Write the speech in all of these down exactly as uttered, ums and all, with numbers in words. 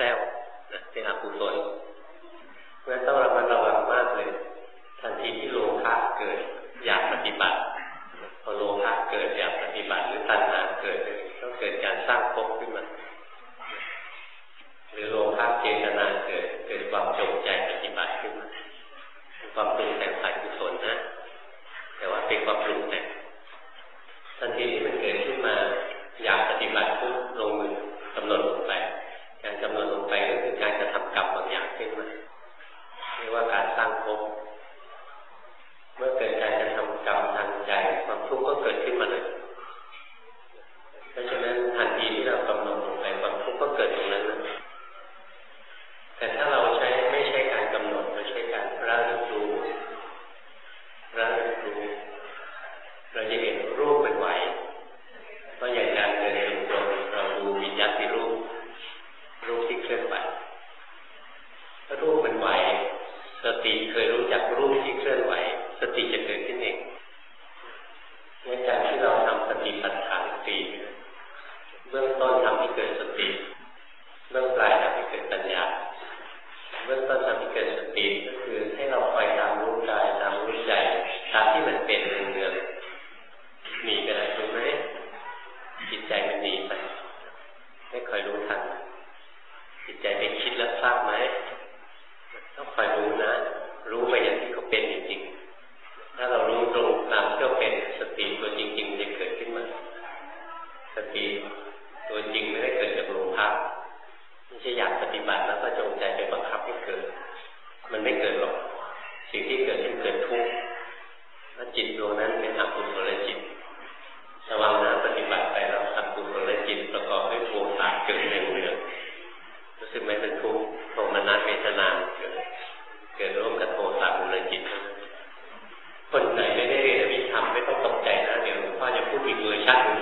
ซวนะเป็นอกุศลเพราะฉะนั้นต้องระมัดระวังมากเลยทันทีที่โลภะเกิดอยากปฏิบัติพอโลภะเกิดอยากปฏิบัติหรือตัณหาเกิดต้องเกิดการสร้างภพขึ้นมาหรือโลภะเจตนาเกิดเกิดความจงใจปฏิบัติขึ้นมาเป็นความปรุงแต่งฝ่ายกุศลนะแต่ว่าเป็นความปรุงแต่งทันทีที่มันเกิดขึ้นมาอยากปฏิบัติปุ๊บลงมือกำหนดลงไปการกำหนดลงไปก็คือการกระทำกรรมบางอย่างขึ้นมาเรียกว่าการสร้างภพเมื่อเกิดการกระทำกรรมทางใจความทุกข์ก็เกิดขึ้นมาเลยเพราะฉะนั้นทันทีที่เรากำหนดลงไปความทุกข์ก็เกิดตรงนั้นนะแต่ถ้าเราใช้ไม่ใช่การกำหนดเราใช้การระลึกรู้ระลึกรู้เราจะเห็นรูปเป็นไหวเพราะอย่างการเดินจงกรมเราดูวิญญาณที่รูปรูปที่เคลื่อนไหวถ้ารูปมันไหวสติเคยรู้จักรูปที่เคลื่อนไหวสติจะเกิดขึ้นเองในการที่เราทำสติปัฏฐานสี่เบื้องต้นทำให้เกิดสติเบื้องปลายทำให้เกิดปัญญาเบื้องต้นทำให้เกิดสติก็คือให้เราคอยตามรู้กายตามรู้ใจตามที่มันเป็นเนืองๆมีก็ได้ถูกไหมจิตใจมันหนีไปไม่คอยรู้ทันจิตใจไปคิดแล้วทราบไหมต้องคอยรู้นะรู้ไปอย่างที่เขาเป็นจริงๆถ้าเรารู้ตรงตามที่เขาเป็นสติตัวจริงๆจะเกิดขึ้นมาสติตัวจริงไม่ได้เกิดจากโลภะไม่ใช่อยากปฏิบัติแล้วก็จงใจไปบังคับให้เกิดมันไม่เกิดหรอกสิ่งที่เกิดขึ้นเกิดทุกข์ถ้าจิตดวงนั้นเป็นอกุศลจิตระวังนะปฏิบัติไปแล้วอกุศลจิตประกอบด้วยโทสะเกิดเนืองๆรู้สึกไหมเป็นทุกข์โทมนัสเวทนาเกิดเกิดร่วมกับโทสะมูลจิตคนไหนไม่ได้เรียนอภิธรรมไม่ต้องตกใจนะเดี๋ยวหลวงพ่อจะพูดอีกเวอร์ชันนึง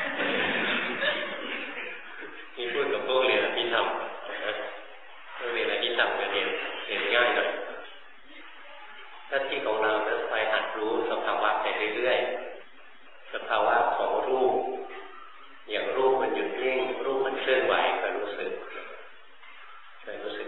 นี่พูดกับพวกเรียนอภิธรรมนะพวกเรียนอภิธรรมจะเรียนเรียนง่ายหน่อยหน้าที่ของเราต้องคอยหัดรู้สภาวะไปเรื่อยๆสภาวะของรูปอย่างรูปมันหยุดนิ่งรูปมันเคลื่อนไหวคอยรู้สึกคอยรู้สึก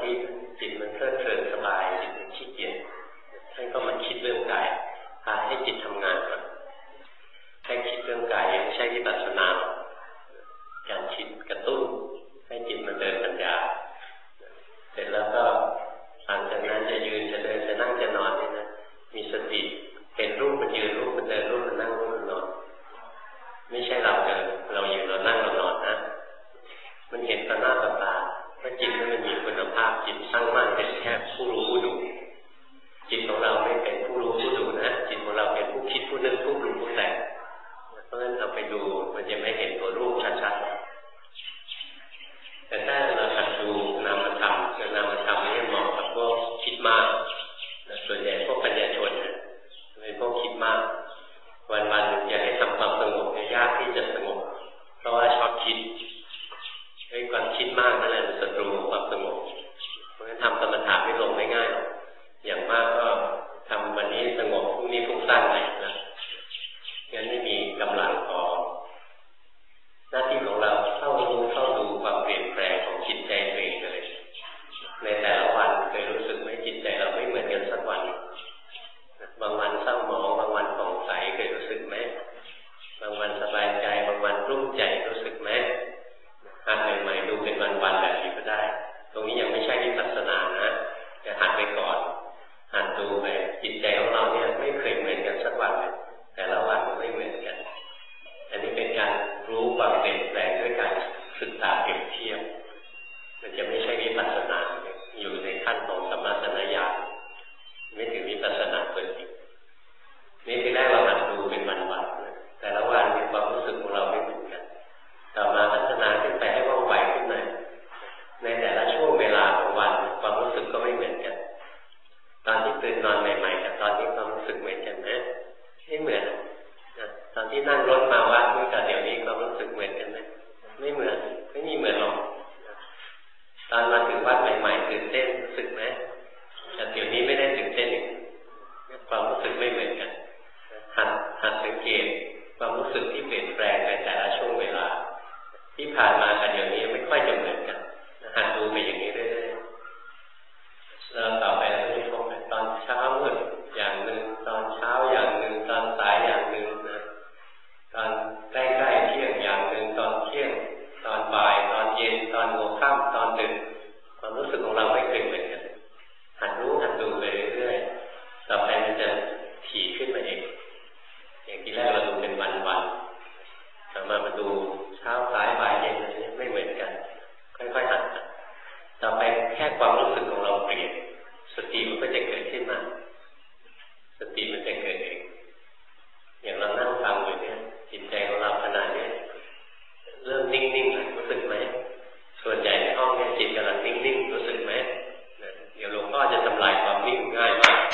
ธิจิตมันเพลิดเพลินสบายจิตมันขี้เกียจท่านก็มาคิดเรื่องกายพาให้จิตทำงานก่อนให้คิดเรื่องกายยังไม่ใช่วิปัสสนาการคิดกระตุ้นให้จิตมันเดินปัญญาเสร็จแล้วก็หลังจากนั้นจะยืนจะเดินจะนั่งจะนอนนี่นะมีสติเห็นรูปมันยืนรูปมันเดินรูปมันนั่งรูปมันนอนไม่ใช่เราเดินเรายืนเรานั่งเรานอนนะมันเห็นต่อหน้าต่อตาว่าจิตนั้นมันมีคุณภาพจิตตั้งมั่นเป็นแค่ผู้รู้ผู้ดูจิตของเราไม่เป็นผู้รู้ผู้ดูนะจิตของเราเป็นผู้คิดผู้นึกผู้ปรุงผู้แต่งเพราะฉะนั้นเราไปดูมันจะไม่เห็นตัวรูปชัดๆแต่ถ้าเราหัดดูนามธรรมคือนามธรรมนี่เหมาะกับพวกคิดมากส่วนใหญ่พวกปัญญาชนเป็นพวกคิดมากวันๆอยากให้ทำความสงบเนี่ยยากที่จะสงบเพราะว่าชอบคิดไอ้ความคิดมากนั่นแหละเป็นศัตรูความสงบเพราะฉะนั้นทำสมถะไม่ลงไม่ง่ายอย่างมากก็ทำวันนี้สงบพรุ่งนี้ฟุ้งซ่านใหม่นะงั้นไม่มีกำลังพอหน้าที่ของเราเข้ารู้เข้าดูความเปลี่ยนแปลงของจิตใจตัวเองเลยในแต่ละวันเคยรู้สึกไหมจิตใจเราไม่เหมือนกันสักวันบางวันเศร้าหมองบางวันผ่องใสเคยรู้สึกไหมบางวันสบายใจบางวันรุ่มใจรู้สึกไหมหัดใหม่ๆดูเป็นวันๆแบบนี้ก็ได้ตรงนี้ยังไม่ใช่วิปัสสนานะจะหัดไปก่อนหัดดูไปจิตใจของเราเนี่ยไม่เคยเหมือนกันสักวันเลยแต่ละวันไม่เหมือนกันอันนี้เป็นการรู้ความเปลี่ยนแปลงด้วยการศึกษาเปรียบเทียบมันจะไม่ใช่วิปัสสนาอยู่ในขั้นของสัมมาสัญญาไม่ถึงวิปัสสนาเปิดจริงนี่ทีแรกเราหัดดูเป็นวันๆแต่ละวันมีความรู้สึกของเราไม่เหมือนกันต่อมาพัฒนาขึ้นไปให้ว่องไวขึ้นหน่อยในแต่ละช่วงเวลาของวันความรู้สึกก็ไม่เหมือนกันตอนที่ตื่นนอนใหม่ๆกับตอนที่ความรู้สึกเหมือนกันไหมไม่เหมือนนะตอนที่นั่งรถมาวัดเมื่อกับเดี๋ยวนี้ความรู้สึกเหมือนกันไหมไม่เหมือนไม่มีเหมือนหรอกตอนมาถึงวัดใหม่ๆตื่นเต้นรู้สึกไหมแต่เดี๋ยวนี้ไม่ได้ตื่นเต้นอีกความรู้สึกไม่เหมือนกันหัดหัดสังเกตความรู้สึกที่เปลี่ยนแปลงในแต่ละช่วงเวลาที่ผ่านมากับเดี๋ยวนี้ไม่ค่อยจะเหมือนกันหัดดูไปอย่างนี้เรื่อยๆแล้วต่อไปเราจะพบตอนเช้ามืดอย่างหนึ่งตอนเช้าอย่างหนึ่งตอนสายอย่างหนึ่งนะตอนใกล้ๆเที่ยงอย่างหนึ่งตอนเที่ยงตอนบ่ายตอนเย็นตอนหัวค่ำตอนดึกความรู้สึกของเราไม่เคยเหมือนกันหัดรู้หัดดูไปเรื่อยๆต่อไปมันจะถี่ขึ้นมาเองอย่างที่แรกเราดูเป็นวันๆต่อมามาดูเช้าสายบ่ายเย็นอะไรนี้ไม่เหมือนกันค่อยๆหัดต่อไปแค่ความรู้สึกของเราเปลี่ยนสติมันก็จะเกิดขึ้นมาสติมันจะเกิดเองอย่างเรานั่งฟังอยู่เนี่ยจิตใจของเราขนาดนี้เริ่มนิ่งๆแล้วรู้สึกไหมส่วนใหญ่ในห้องเนี่ยจิตกำลังนิ่งๆรู้สึกไหมเดี๋ยวหลวงพ่อจะทำลายความนิ่งง่ายมาก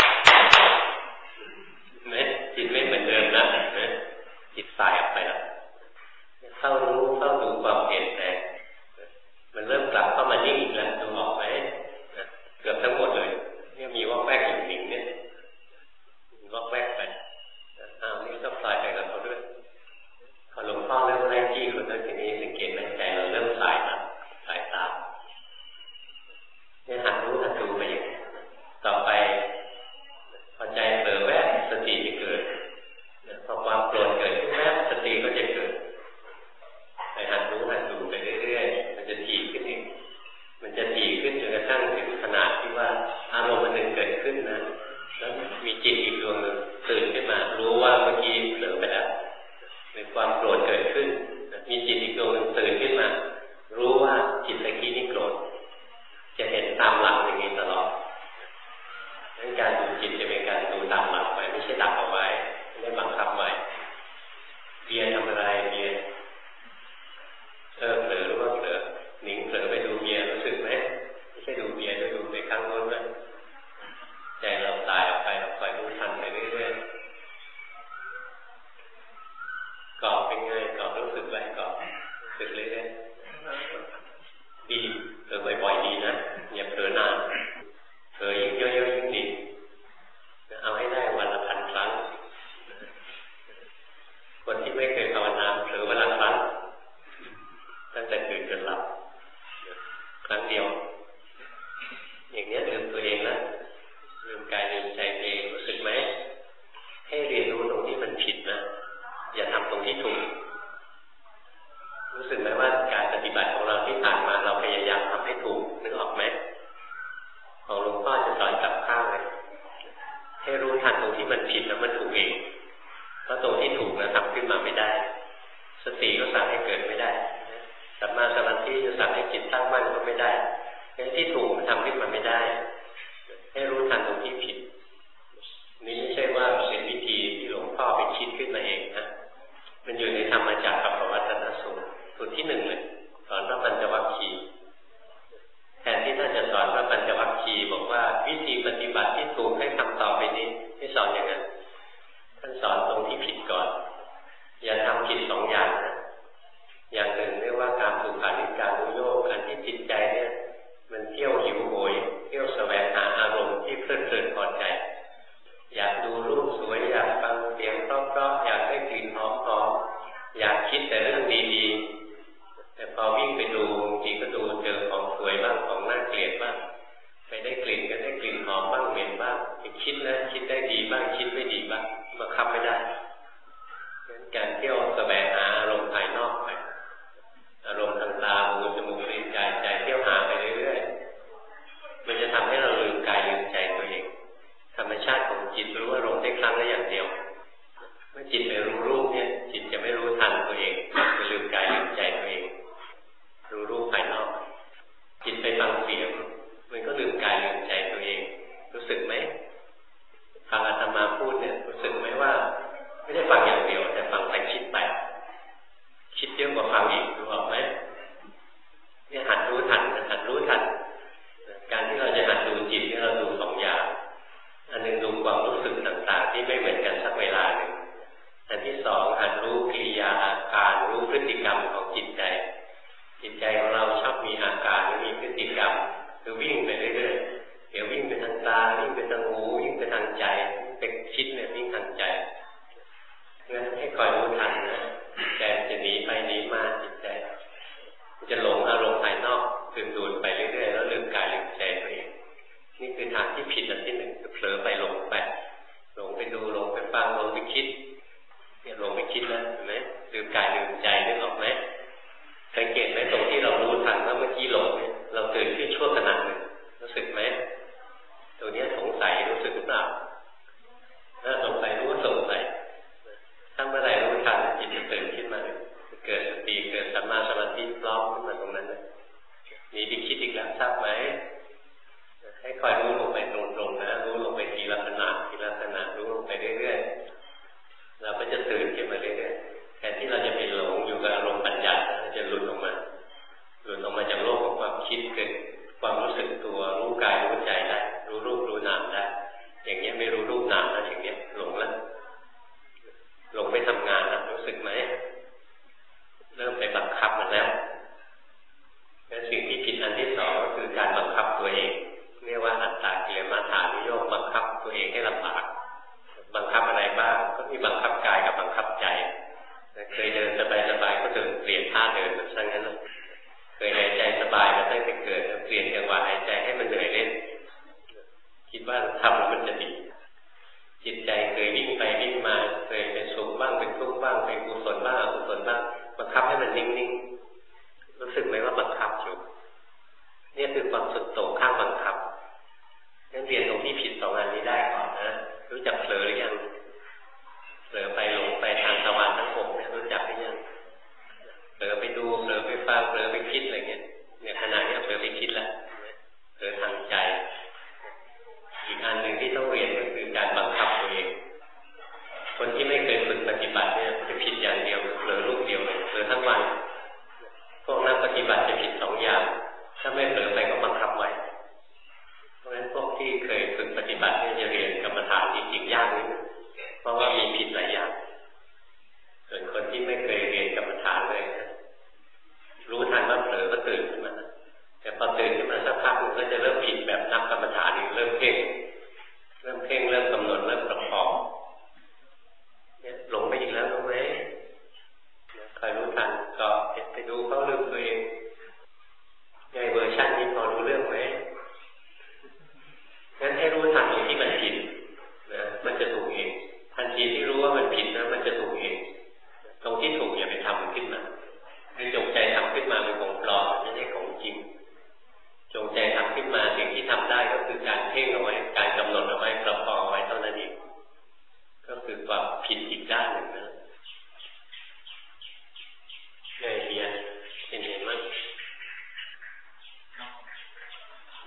ไหมจิตไม่เหมือนเดิมนะนะจิตสายออกไปแล้วเข้ารู้เข้าดูความเปลี่ยนแปลงมันเริ่มกลับเข้ามานิ่งอีกแล้วดูออกไหมเกือบทั้งหมดเลยเนี่ยมีทำขึ้นมาไม่ได้ให้รู้ทันตรงที่ผิดนี่ไม่ใช่ว่าเป็นวิธีที่หลวงพ่อไปคิดขึ้นมาเองนะมันอยู่ในธรรมจักรกับปวัตตนสูตรสูตรที่หนึ่งเลยสอนพระปัญจวัคคีย์แทนที่ท่านจะสอนพระปัญจวัคคีย์บอกว่าวิธีปฏิบัติที่ถูกให้ทำต่อไปนี้ไม่สอนอย่างนั้นท่านสอนตรงที่ผิดก่อนอย่าทำผิดสองอย่างนะอย่างหนึ่งเรียกว่าการสุขาริการุโยคอันที่จิตใจเนี่ยมันเที่ยวหิวโหยเที่ยว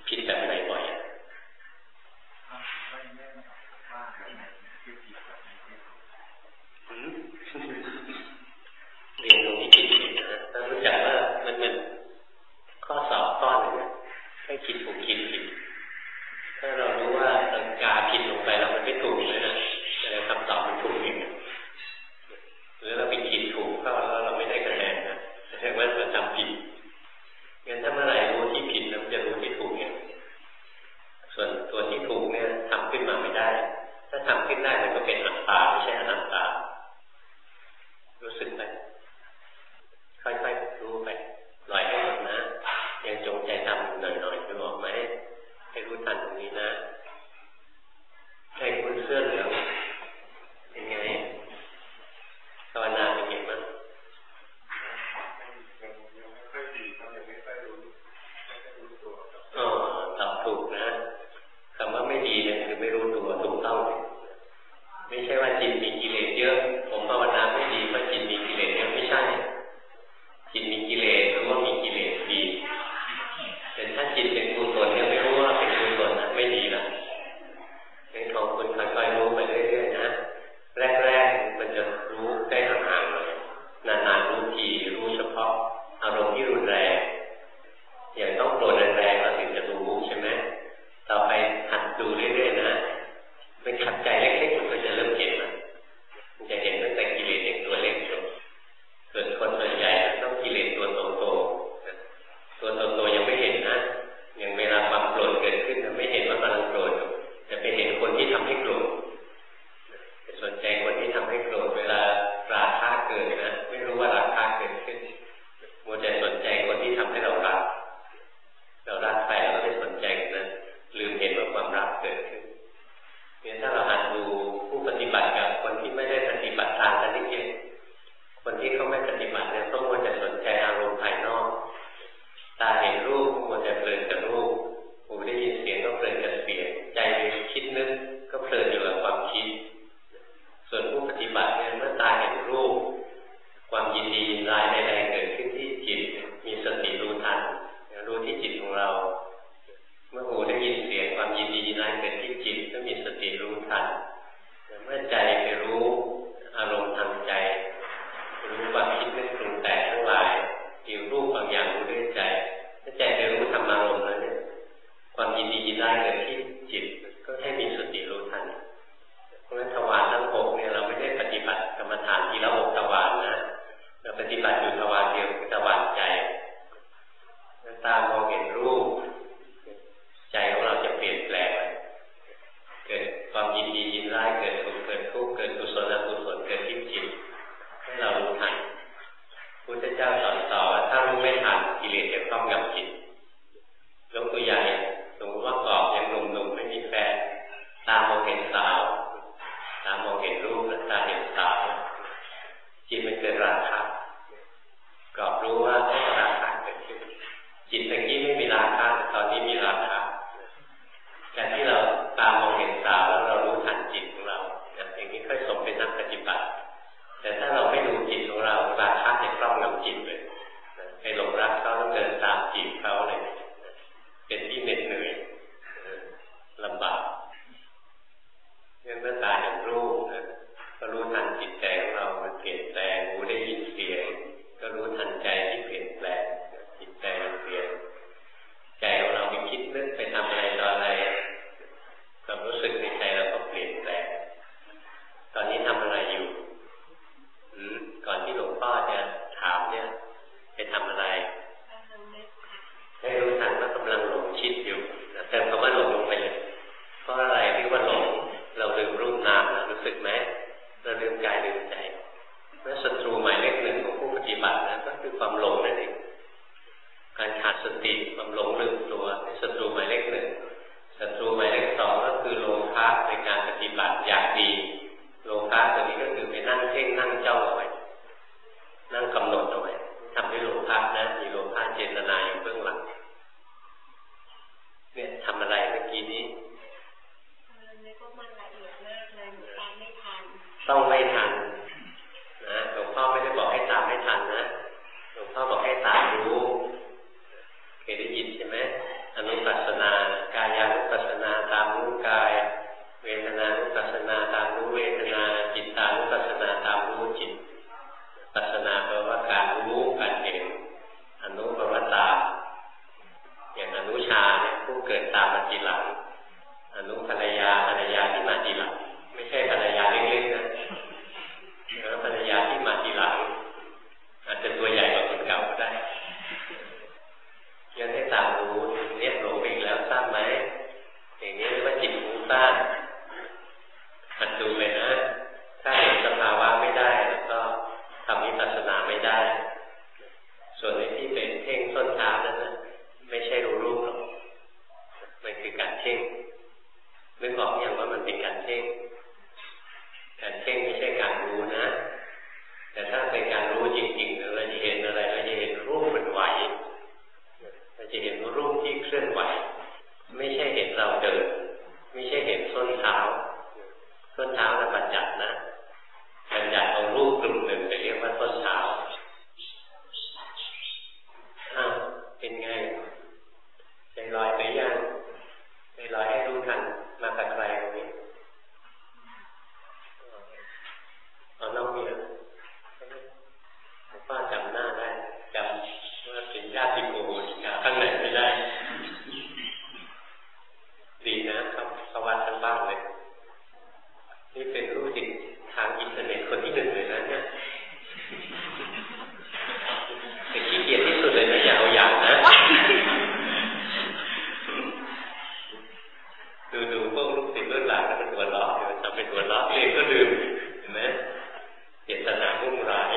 ผิดแบบไหนบ่อยอ่ะเรียนตรงนี้ผิดผิดนะถ้ารู้จักว่ามันเป็นข้อสอบข้อหนึ่งให้คิดถูกคิดผิดถ้าเรารู้ว่าเรากาผิดลงไปแล้วมันไม่ถูกเลยนะแต่คำตอบมันถูกเองหรือเราไปคิดถูกเข้าแล้วเราไม่ได้คะแนนนะแสดงว่าเราทำผิดงั้นถ้าเมื่อไหร่รู้ที่ผิดแล้วจะรู้ที่ถูกเองส่วนตัวที่ถูกเนี่ยทำขึ้นมาไม่ได้ถ้าทำขึ้นได้มันก็เป็นอัตตาไม่ใช่อนัตตารู้สึกไหมค่อยๆรู้ไปปล่อยให้หมดนะยังจงใจทำหน่อยๆจะบอกไหมให้รู้ทันตรงนี้นะให้คุณเสื้อเหลืองเป็นไงภาวนาเป็นไงบ้างอ๋อตอบถูกนะคำว่าไม่ดีเนี่ยคือไม่รู้ตัวถูกต้องไม่ใช่ว่าจิตมีกิเลสเยอะผมภาวนาไม่ดีเพราะจิตมีกิเลสเยอะไม่ใช่จิตมีกิเลสรู้ว่ามีกิเลสดีแต่ถ้าจิตเป็นกุศลเนี่ยไม่รู้ว่าเป็นกุศลนะไม่ดีนะงั้นของคุณค่อยๆรู้ไปเรื่อยๆนะแรกๆมันจะรู้ได้ห่างๆเลยนานๆรู้ทีรู้เฉพาะอารมณ์ที่รุนแรงอย่างต้องโกรธแรงๆแล้วถึงจะรู้ใช่ไหมต่อไปหัดดูเรื่อยๆนะเป็นขัดใจเล็กๆมันก็จะเริ่มเห็นนะมันจะเห็นตั้งแต่กิเลสเองตัวเล็กจนส่วนคนส่วนใหญ่ต้องกิเลสตัวโตๆตัวโตๆยังไม่เห็นนะอย่างเวลาความโกรธเกิดขึ้นไม่เห็นว่ากำลังโกรธจะไปเห็นคนที่ทำให้โกรธจะสนใจคนที่ทำให้โกรธเวลาราคะเกิดนะไม่รู้ว่าราคะเกิดขึ้นมัวแต่สนใจคนที่ทำให้เรารักเรารักใครเราไม่สนใจนะลืมเห็นว่าความรักเกิดขึ้นเนี่ยถ้าเราหัดดูผู้ปฏิบัติกับคนที่ไม่ได้ปฏิบัติทางกันนิดเดียวคนที่เขาไม่ปฏิบัติเนี่ยต้องมัวแต่สนใจอารมณ์ภายนอกตาเห็นรูปมัวแต่เพลินกับรูปหูได้ยินเสียงก็เพลินกับเสียงใจคิดนึกก็เพลินอยู่กับความคิดส่วนผู้ปฏิบัติเนี่ยเมื่อตาเห็นรูปความยินดียินร้ายใดๆเกิดขึ้นที่จิตมีสติรู้ทันรู้ที่จิตของเราเมื่อหูได้ยินเสียงความยินดียินร้ายเกิดที่จิตก็มีสติรู้ทันเมื่อใจไปรู้อารมณ์ทางใจรู้ความคิดนึกปรุงแต่งทั้งหลายมีรูปบางอย่างรู้ด้วยใจถ้าใจไปรู้ธรรมารมณ์แล้วเนี่ยความยินดียินร้ายเกิดที่จิตก็ให้มีสติรู้ทันเพราะฉะนั้นทวารทั้งหกเนี่ยเราไม่ได้ปฏิบัติกรรมฐานทีละหกทวารนะเราปฏิบัติอยู่ทวารเดียวคือทวารใจตามองเห็นรูปใจของเราจะเปลี่ยนแปลงเกิดความยินดียินร้ายเกิดสุขเกิดทุกข์เกิดกุศลอกุศลเกิดที่จิตให้เรารู้ทันพุทธเจ้าสอนต่อว่าถ้ารู้ไม่ทันกิเลสจะครอบงำจิตยกตัวอย่างสมมติว่ากรอบยังกิดตามมาทีหลังอนุภรรยาภรรยาที่มาทีหลังไม่ใช่ภรรยาเล็กๆนะแล้วภรรยาที่มาทีหลังอาจจะตัวใหญ่กว่าคนเก่าก็ได้ยังให้ตามรู้เนี่ยหลงไปอีกแล้วทราบไหมอย่างนี้เรียกว่าจิตฟุ้งซ่านหัดดูเลยนะถ้าเห็นสภาวะไม่ได้แล้วก็ทำวิปัสสนาไม่ได้ส่วนที่เป็นเพ่งส้นเท้านั้นนะไม่ใช่รู้รูปหรอกมันคือการเพ่งนึกออกอย่างว่ามันเป็นการเพ่งการเพ่งไม่ใช่การรู้นะแต่ถ้าเป็นการรู้จริงๆเราจะเห็นอะไรเราจะเห็นรูปมันไหวเราจะเห็นรูปที่เคลื่อนไหวไม่ใช่เห็นเราเดินไม่ใช่เห็นส้นเท้าส้นเท้านั้นบัญญัตินะบัญญัติเอารูปกลุ่มหนึ่งไปเรียกว่าส้นเท้าอ้าวเป็นไงใจลอยไปยังใจลอยให้รู้ทันมากับใครตรงนี้เอาน้องเมียป้าจำหน้าได้จำว่าเป็นญาติโกโหติกาข้างไหนไม่ได้ดีนะครับสวัสดิ์ทั้งบ้านเลยนี่เป็นรู้จิตทางอินเทอร์เน็ตคนที่หนึ่งเลยนะเนี่ยแต่ขี้เกียจที่สุดเลยนะอย่าเอาอย่างนะดูดูพวกลูกศิษย์รุ่นหลังก็เป็นหัวล้อเดี๋ยวทำเป็นหัวล้อเองก็ลืมเห็นไหมเจตนามุ่งร้าย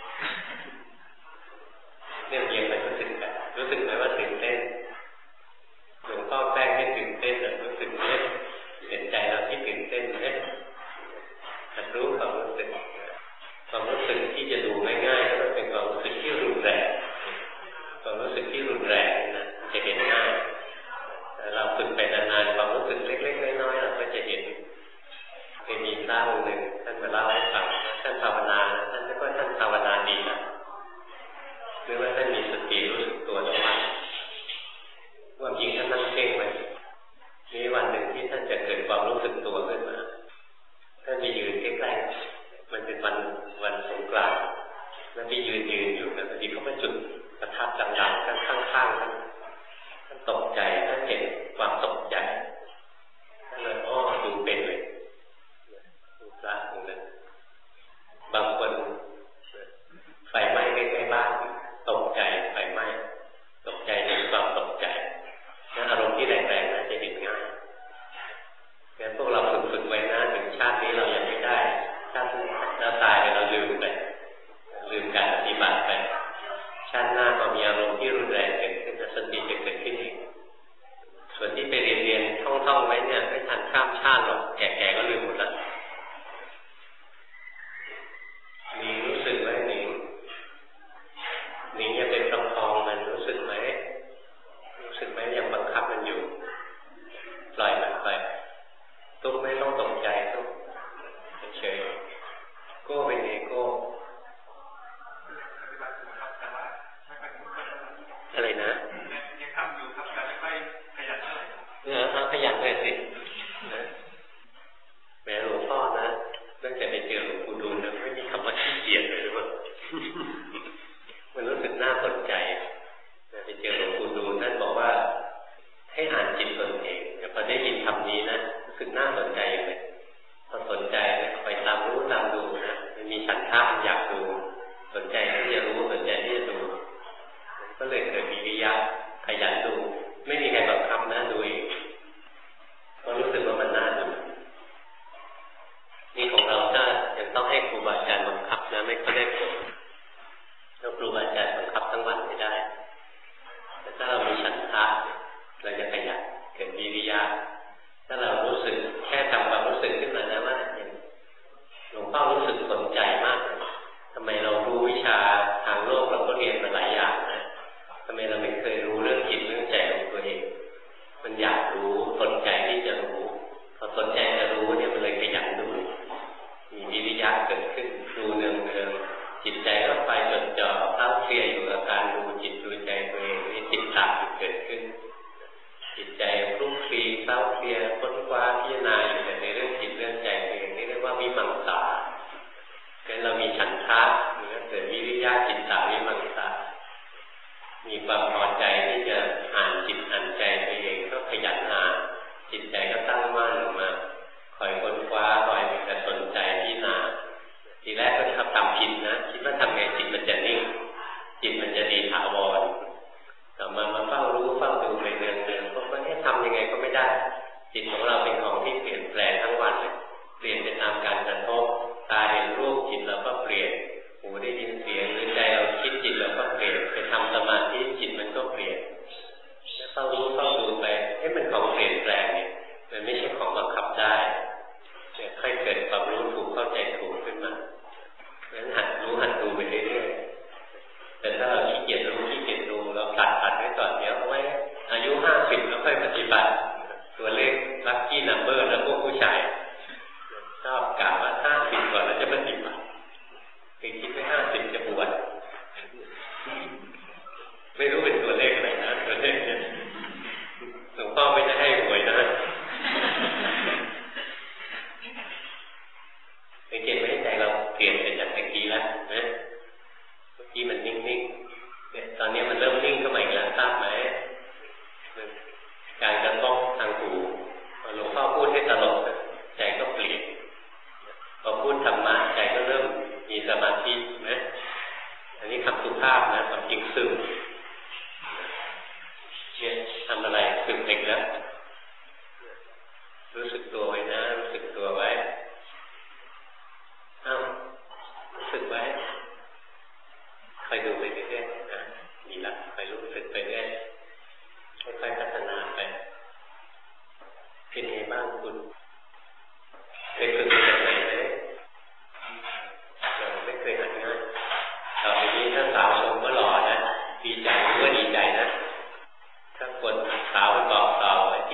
เนี่ยเพียงไปรู้สึกแบบรู้สึกไหมว่าตื่นเต้นหลวงพ่อแป้งให้ตื่นเต้นแต่รู้สึกไหมเห็นใจเราที่ตื่นเต้นไหมหัดรู้ความรู้สึกความรู้สึกที่จะดูง่ายๆก็เป็นความรู้สึกที่รุนแรงความรู้สึกที่รุนแรงนะจะเห็นง่ายแต่เราฝึกไปนานๆความรู้สึกเล็กๆน้อยๆเราก็จะเห็นเคยมีพระองค์หนึ่งท่านมาเล่าให้ฟังท่านภาวนาท่านไม่ว่าท่านภาวนาดีนะหรือว่าท่านมีสติรู้สึกตัวทั้งวันว่าจริงท่านนั่งเพ่งไว้มีวันหนึ่งที่ท่านจะเกิดความรู้สึกตัวขึ้นมาท่านไปยืนใกล้ๆมันเป็นวันวันสงกรานต์แล้วไปยืนยืนอยู่แล้วพอดีเขามาจุดประทัดดังๆข้างๆท่านท่านตกใจท่านเห็นความตกใจท่านเลยอ้อดูเป็นเลยดูพระองค์นั้นบางคนไฟไหม้ใกล้ๆบ้านตกใจไฟไหม้ตกใจเห็นความตกใจนั่นอารมณ์ที่แรงๆนะจะเห็นง่ายงั้นพวกเราฝึกๆไว้นะถึงชาตินี้เรายังไม่ได้ชาติหน้าตายเราลืมไปลืมการปฏิบัติไปชาติหน้าก็มีอารมณ์ที่รุนแรงเกิดขึ้นสติจะเกิดขึ้นเองส่วนที่ไปเรียนๆท่องๆไว้เนี่ยไม่ทันข้ามชาติหรอกแก่ๆก็ลืมหมดแล้วมีรู้สึกไหมหนิงหนิงยังเป็นประคองมันรู้สึกไหมรู้สึกไหมยังบังคับมันอยู่ปล่อยมันไปตุ๊กไม่ต้องตกใจตุ๊กเฉยๆโก้เป็นไงโก้อะไรนะยังทำอยู่ครับแต่ไม่ค่อยขยันเท่าไหร่เนี่ยเอาขยันเลยสินะแม่หลวงพ่อนะตั้งแต่ไปเจอหลวงปู่ดูลนะไม่มีคำว่าขี้เกียจเลยหรือเปล่ามันรู้สึกน่าสนใจไปเจอหลวงปู่ดูลท่านบอกว่าให้อ่านจิตตนเองแต่พอได้ยินคำนี้นะรู้สึกน่าสนใจเลยพอสนใจนะคอยตามรู้ตามดูนะมันมีฉันทะอยากดูสนใจที่จะรู้สนใจที่จะดูก็เลยเกิดวิริยะขยันดูไม่มีใครบังคับนะดูเองก็รู้สึกว่ามันน่าดูนี่ของเราถ้ายังต้องให้ครูบาอาจารย์บังคับนะไม่ค่อยได้ผลเราครูบาอาจารย์บังคับทั้งวันไม่ได้แต่ถ้าเรามีฉันทะเราจะขยันเกิดวิริยะถ้าเรารู้สึกแค่ทำความรู้สึกขึ้นมานะว่าหลวงพ่อรู้สึกสนใจมากทำไมเรารู้วิชาทางโลกเราก็เรียนมาหลายอย่างนะทำไมเราไม่เคยรู้เรื่องจิตเรื่องใจของตัวเองมันอยากรู้สนใจที่จะรู้พอสนใจจะรู้เนี่ยมันเลยขยันดูมีวิริยะเกิดขึ้นดูเนืองเนืองจิตใจก็ไปจดจ่อเข้าเคลียร์อยู่กับการดูจิตดูใจตัวเองนี่จิตตามเกิดขึ้นจิตใจคลุกคลีเศร้าเคลียร์ค้นคว้าพิจารณาอยู่ในเรื่องจิตเรื่องใจตัวเองนี่เรียกว่าวิมังสาคือเรามีฉันทะหรือเกิดวิริยะจิตตาวิมังสามีความพอใจที่จะอ่านจิตอ่านใจตัวเองก็ขยันติกแล้วรู้สึกตัวไว้นะรู้สึกตัวไว้อ้าวรู้สึกไว้คอยดูไปเรื่อยๆนะดีละคอยรู้สึกไปเรื่อยค่อยๆพัฒนาไปเป็นไงบ้างคุณเคยฝึกมาจากไหนไหมเราไม่เคยหัดง่ายต่อไปนี้ถ้าสาวชมก็หล่อนะดีใจรู้ว่าดีใจนะถ้าคนสาวไปบอกสาว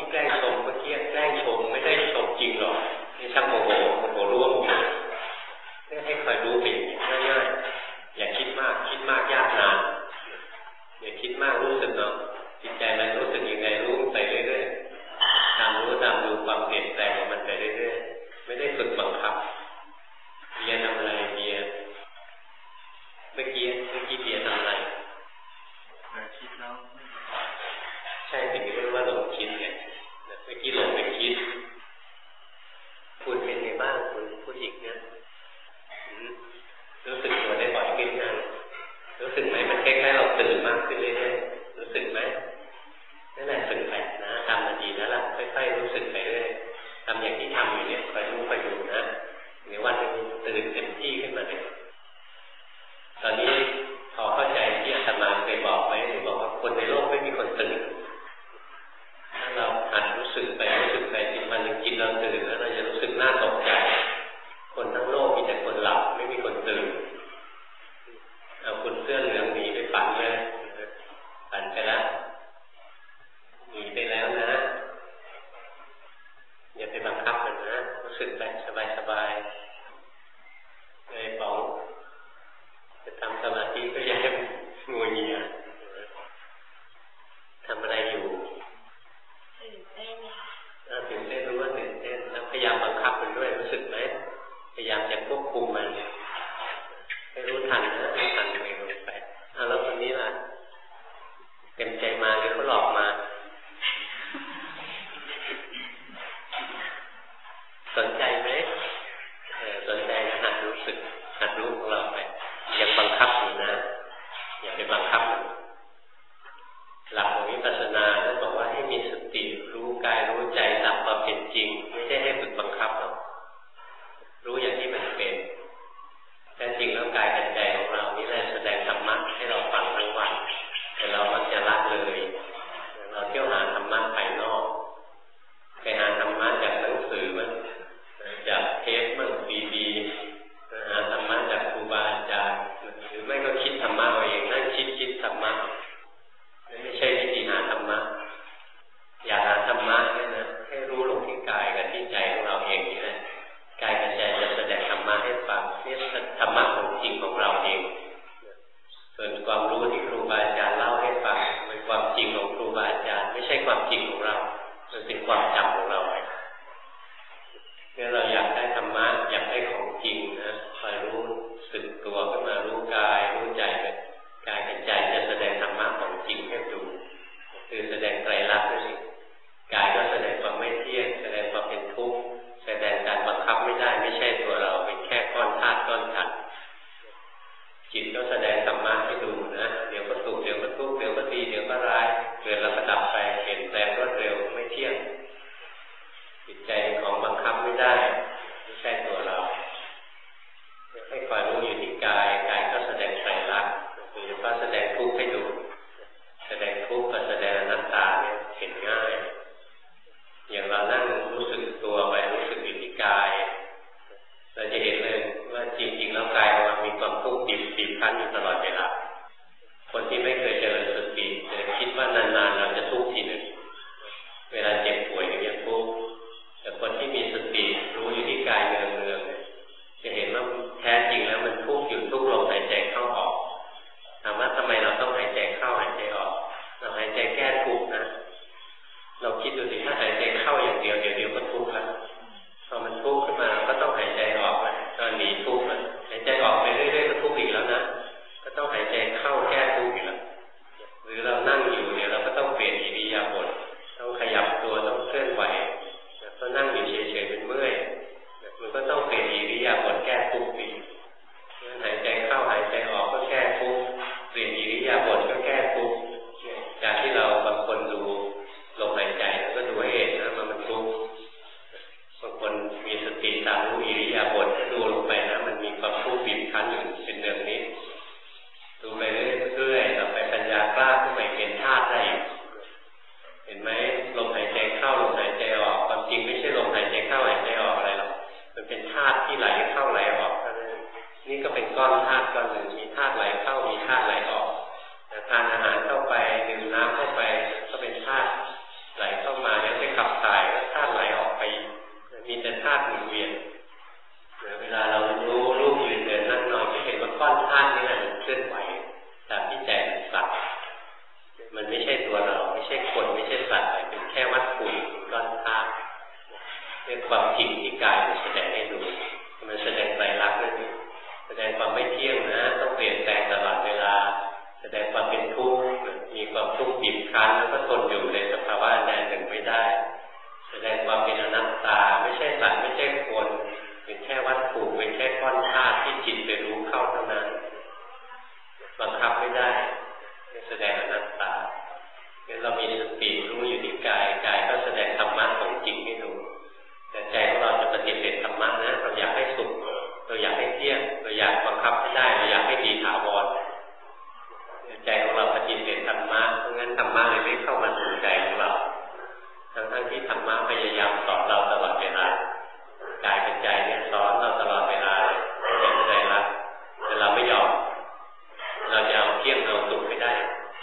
ความจริงที่กายมันแสดงให้ดูมันแสดงไตรลักษณ์ด้วยแสดงความไม่เที่ยงนะต้องเปลี่ยนแปลงตลอดเวลาแสดงความเป็นทุกข์มีความทุกข์บีบคั้นแล้วก็ทนอยู่ในสภาวะใดหนึ่งไม่ได้แสดงความเป็นอนัตตาไม่ใช่สัตว์ไม่ใช่คนเป็นแค่วัตถุเป็นแค่ก้อนธาตุที่จิตไปรู้เข้าเท่านั้นบังคับไม่ได้แสดงอนัตตางั้นเรามีสติรู้อยู่ที่กายกายก็แสดงธรรมะของจริงให้ดูแต่ใจของเราจะปฏิเสธธรรมะนะเราอยากให้สุขเราอยากให้เที่ยงเราอยากบังคับให้ได้เราอยากให้ดีถาวรใจของเราปฏิเสธธรรมะเพราะงั้นธรรมะเลยไม่เข้ามาสู่ใจของเราทั้งๆที่ธรรมะพยายามสอนเราตลอดเวลากายเป็นใจเนี่ยสอนเราตลอดเวลาให้เห็นใจรักแต่เราไม่ยอมเราจะเอาเที่ยงเอาสุขไปได้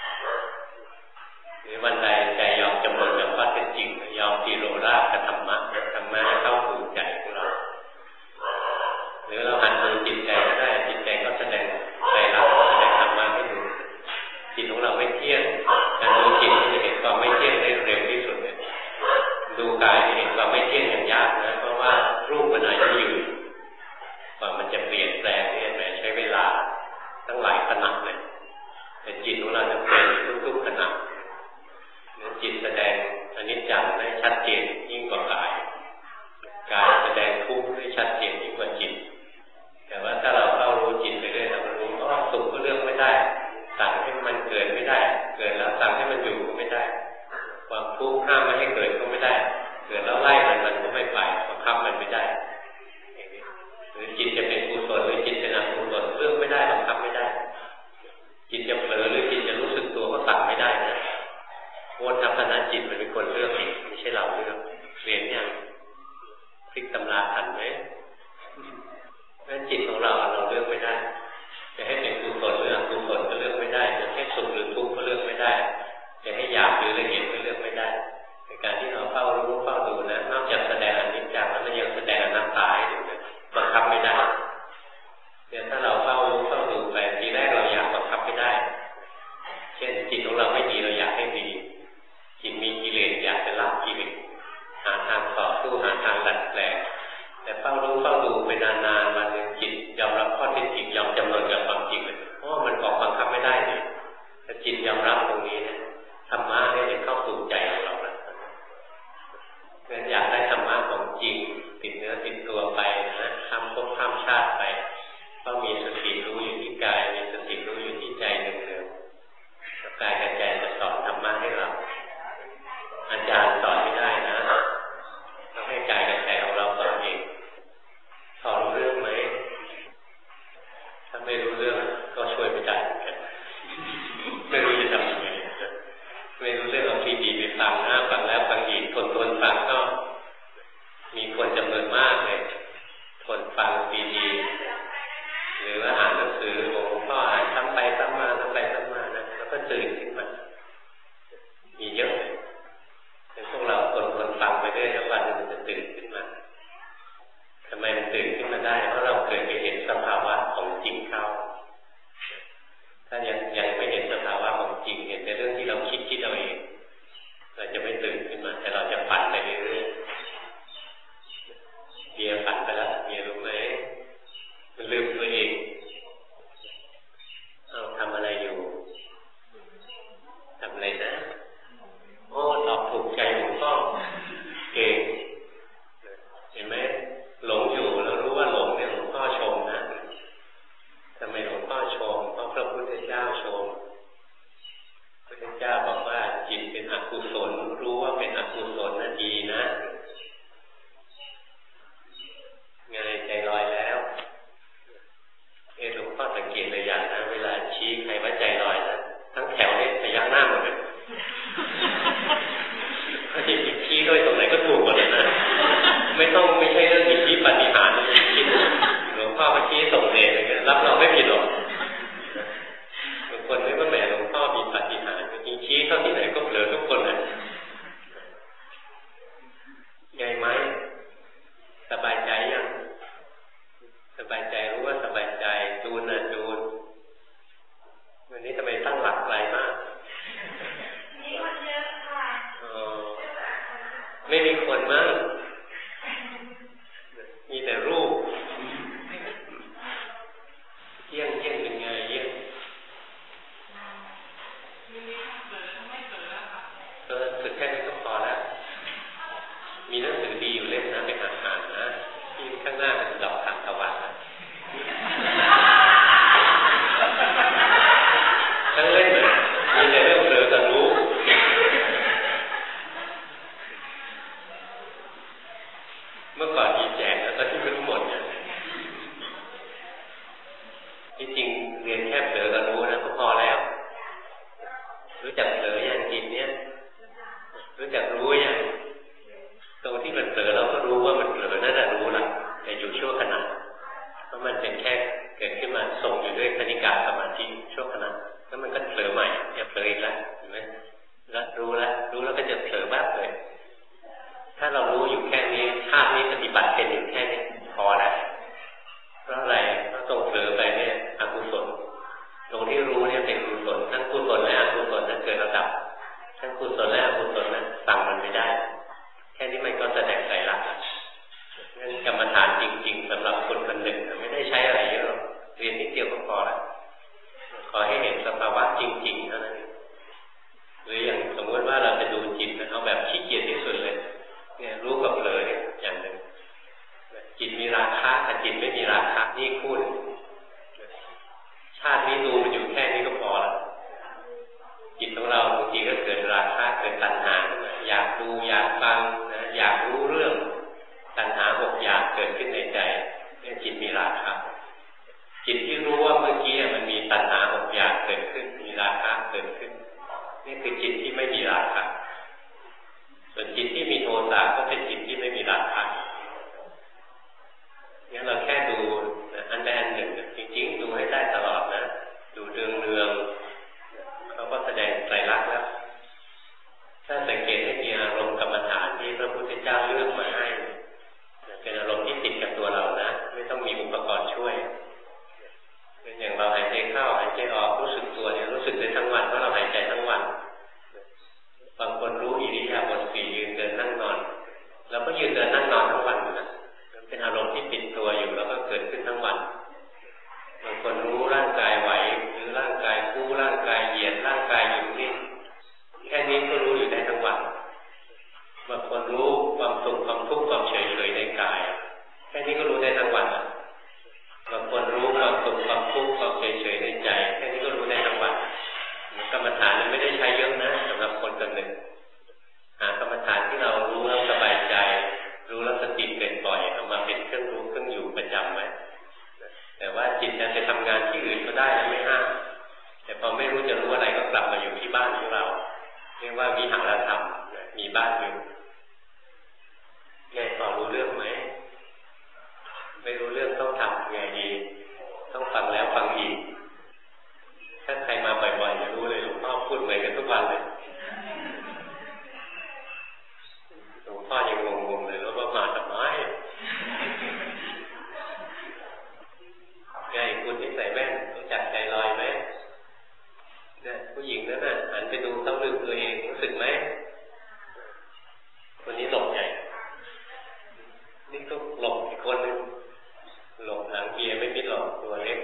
หรือวันใดใจยอมจำนนกับข้อเท็จจริงยอมตีโรราบกับธรรมะธรรมะจะเข้าสู่ใจของเราหรือเราหันดูจิตใจก็ได้จิตใจก็แสดงใจรักแสดงธรรมะให้ดูจิตของเราไม่เที่ยงการดูจิตจะเห็นความไม่เที่ยงได้เร็วที่สุดเลยดูกายจะเห็นความไม่เที่ยงอย่างยากนะเพราะว่ารูปมันอายุยืนกว่ามันจะเปลี่ยนแปลงเนี่ยใช้เวลาตั้งหลายขณะเลยแต่จิตของเราจะเปลี่ยนทุกๆขณะจิตแสดงอนิจจังได้ชัดเจนยิ่งกว่ากายกายแสดงทุกข์ได้ชัดเจนยิ่งกว่าจิตแต่ว่าถ้าเราเข้ารู้จิตไปเรื่อยเรารู้ว่าสุขก็เลือกไม่ได้สั่งให้มันเกิดไม่ได้เกิดแล้วสั่งให้มันอยู่ก็ไม่ได้ความทุกข์ห้ามไม่ให้เกิดก็ไม่ได้เกิดแล้วไล่มันมันก็ไม่ไปบังคับมันไม่ได้หรือจิตจะเป็นกุศลหรือจิตเป็นอกุศลเลือกไม่ได้บังคับไม่ได้จิตจะเผลอหรือจิตจะรู้สึกตัวก็สั่งไม่ได้นะโอ้ทัพพนะจิตมันเป็นคนเลือกเองไม่ใช่เราเลือกเรียนอย่างพลิกตำราทันไหมเพราะจิตของเราเราเลือกไม่ได้จะให้เป็นกุศลหรืออกุศลก็เลือกไม่ได้จะให้สุขหรือทุกข์ก็เลือกไม่ได้จะให้หยาบหรือละเอียดก็เลือกไม่ได้ในการที่เราเฝ้ารู้เฝ้าดูนะนอกจากแสดงอนิจจังแล้วมันยังแสดงอนัตตาให้ดูนะบังคับไม่ได้เนี่ยถ้าเราเฝ้ารู้เฝ้าดูไปทีแรกเราอยากบังคับไม่ได้เช่นจิตของเราไม่ดีเราอยากให้ดีจิตมีกิเลสอยากจะละกิเลสหาทางต่อสู้หาทางดัดแปลงแต่เฝ้ารู้เฝ้าดูไปนานๆวันหนึ่งจิตยอมรับข้อเท็จจริงยอมจำนนกับความจริงเลยเพราะมันออกบังคับไม่ได้เลยแต่จิตยอมรับตรงนี้เนี่ยธรรมะเนี่ยจะเข้าสู่ใจของเราแล้วงั้นอยากได้ธรรมะของจริงติดเนื้อติดตัวไปนะข้ามภพข้ามชาติไปก็มีสติรู้อยู่ที่กายมีสติรู้อยู่ที่ใจเดิมๆกายกับใจจะสอนธรรมะให้เราอาจารย์สอนไม่ได้นะต้องให้กายกับใจของเราสอนเองสอนรู้เรื่องไหมถ้าไม่รู้เรื่องก็ช่วยไม่ได้เหมือนกันไม่รู้จะทำยังไงไม่รู้เรื่องเอาซีดีไปฟังนะฟังแล้วฟังอีกทนทนฟังก็มีคนจำนวนมากเลยทนฟังซีดีหรือว่าอ่านหนังสือหลวงพ่ออ่านซ้ำไปซ้ำมาซ้ำไปซ้ำมานะแล้วก็ตื่นขึ้นมามีเยอะเลยแต่พวกเราคนคนฟังไปเรื่อยๆวันนึงมันจะตื่นขึ้นมาทำไมมันตื่นขึ้นมาได้เพราะเราเคยไปเห็นสภาวะของจริงเข้าถ้ายังยังไม่เห็นสภาวะของจริงเห็นแต่เรื่องที่เราคิดคิดเอาเองเราจะไม่ตื่นขึ้นมาแต่เราจะฝันไปเรื่อยๆเบียร์ฝันไปแล้วเบียร์รู้ไหมมันลืมตัวเองเอาทำอะไรอยู่ทำอะไรนะโอ้ตอบถูกใจหลวงพ่อเก่งเห็นไหมหลงอยู่แล้วรู้ว่าหลงเนี่ยหลวงพ่อชมนะทำไมหลวงพ่อชมเพราะพระพุทธเจ้าชมพระพุทธเจ้าบอกว่าจิตเป็นอกุศลรู้ว่าเป็นอกุศลน่ะดีนะไงใจลอยแล้วเออหลวงพ่อสังเกตเลยอย่างนะเวลาชี้ใครว่าใจลอยนะทั้งแถวเนี่ยพยักหน้าหมดเลยถ้าจะชี้ด้วยตรงไหนก็ถูกหมดเลยนะไม่ต้องไม่ใช่เรื่องอิทธิปาฏิหาริย์คิดหลวงพ่อมาชี้ส่งเองเลยรับเราไม่ผิดหรอกบางคนนึกว่าแหมหลวงพ่อมีปาฏิหาริย์จริงชี้เข้าที่ไหนก็เผลอทุกคนเลยไงไหมสบายใจยังสบายใจรู้ว่าสบายใจจูนนะจูนวันนี้ทำไมตั้งหลักไกลมากมีคนเยอะค่ะไม่มีคนมั้งถ้าเรารู้อยู่แค่นี้ชาตินี้ปฏิบัติเป็นอยู่แค่นี้พอแล้วเพราะอะไรเพราะตรงเผลอไปเนี่ยอกุศลตรงที่รู้เนี่ยเป็นกุศลทั้งกุศลและอกุศลนั้นเกิดระดับทั้งกุศลและอกุศลนั้นสั่งมันไม่ได้แค่นี้มันก็แสดงไตรลักษณ์งั้นกรรมฐานจริงๆสำหรับคนคนหนึ่งไม่ได้ใช้อะไรเยอะเรียนนิดเดียวก็พอละขอให้เห็นสภาวะจริงๆเท่านั้นหรืออย่างสมมติว่าเราจะดูจิตเอาแบบขี้เกียจที่สุดเลยเนี่ยรู้กับเผลอเนี่ยอย่างหนึ่งจิตมีราคะกับจิตไม่มีราคะนี่คู่ชาตินี้ดูมันอยู่แค่นี้ก็พอละจิตของเราบางทีก็เกิดราคะเกิดตัณหาอยากดูอยากฟังนะอยากรู้เรื่องตัณหาหกอย่างเกิดขึ้นในใจเนี่ยจิตมีราคะจิตที่รู้ว่าเมื่อกี้มันมีตัณหาหกอย่างเกิดขึ้นมีราคะเกิดขึ้นนี่คือจิตที่ไม่มีราคะส่วนจิตที่มีโทสะก็เป็นจิตที่ไม่มีราคะงั้นเราแค่ดูอันใดอันหนึ่งจริงๆดูให้ได้ตลอดนะดูเนืองๆเขาก็แสดงไตรลักษณ์แล้วถ้าสังเกตให้มีอารมณ์กรรมฐานที่พระพุทธเจ้าเลือกมาให้เป็นอารมณ์ที่ติดกับตัวเรานะไม่ต้องมีอุปกรณ์ช่วยเป็นอย่างเราหายใจเข้าหายใจออกรู้สึกตัวเนี่ยรู้สึกได้ทั้งวันเพราะเราหายใจทั้งวันบางคนรู้อิริยาบถสี่ยืนเดินนั่งนอนเราก็ยืนเดินนั่งนอนทั้งวันนะเป็นอารมณ์ที่ติดตัวอยู่แล้วก็เกิดขึ้นทั้งวันบางคนรู้ร่างกายไหวหรือร่างกายกู้ร่างกายเหยียดร่างกายอยู่นิ่งแค่นี้ก็รู้อยู่ได้ทั้งวันบางคนรู้ความสุขความทุกข์ความเฉยเฉยในกายแค่นี้ก็รู้ได้ทั้งวันบางคนรู้ความสุขความทุกข์ความเฉยเฉยในใจแค่นี้ก็รู้ได้ทั้งวันกรรมฐานมันไม่ได้ใช้เยอะนะสำหรับคนคนหนึ่งหากรรมฐานที่เรารู้แล้วสบายใจรู้แล้วสติเกิดบ่อยเอามาเป็นเครื่องรู้เครื่องอยู่ประจำไว้แต่ว่าจิตจะไปทำงานที่อื่นก็ได้ไม่ห้ามแต่พอไม่รู้จะรู้อะไรก็กลับมาอยู่ที่บ้านของเราเรียกว่าวิหารธรรมมีบ้านอยู่ไงพอรู้เรื่องไหมไม่รู้เรื่องต้องทำไงดีต้องฟังแล้วฟังอีกถ้าใครมาบ่อยๆจะรู้เลยหลวงพ่อพูดเหมือนกันทุกวันเลยหลวงพ่อยังงงๆเลยแล้วว่ามาทำไมไงคุณที่ใส่แว่นรู้จักใจลอยไหมเนี่ยผู้หญิงนั่นน่ะหันไปดูต้องลืมตัวเองรู้สึกไหมคนนี้หลบใหญ่นี่ก็หลบอีกคนนึงหลบหางเกียร์ไม่มิดหลบตัวเล็ก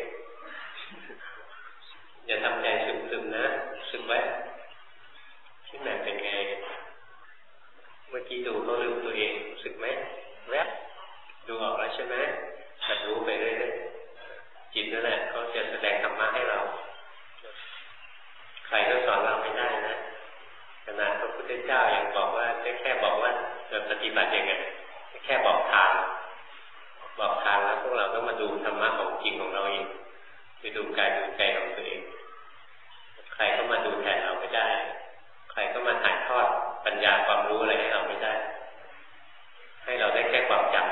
อย่าทำใจซึมๆนะซึมไว้ที่ไหนเป็นไงเมื่อกี้ดูเขาลืมตัวเองรู้สึกไหมแวบดูออกแล้วใช่ไหมแต่รู้ไปเรื่อยๆจิตนั่นแหละเขาจะแสดงธรรมะให้เราใครก็สอนเราไม่ได้นะขนาดพระพุทธเจ้ายังบอกว่าแค่บอกว่าจะปฏิบัติยังไงแค่บอกทางบอกทางแล้วพวกเราต้องมาดูธรรมะของจริงของเราเองไปดูกายดูใจของตัวเองใครก็มาดูแทนเราไม่ได้ใครก็มาถ่ายทอดปัญญาความรู้อะไรให้เราไม่ได้ให้เราได้แค่ความจำ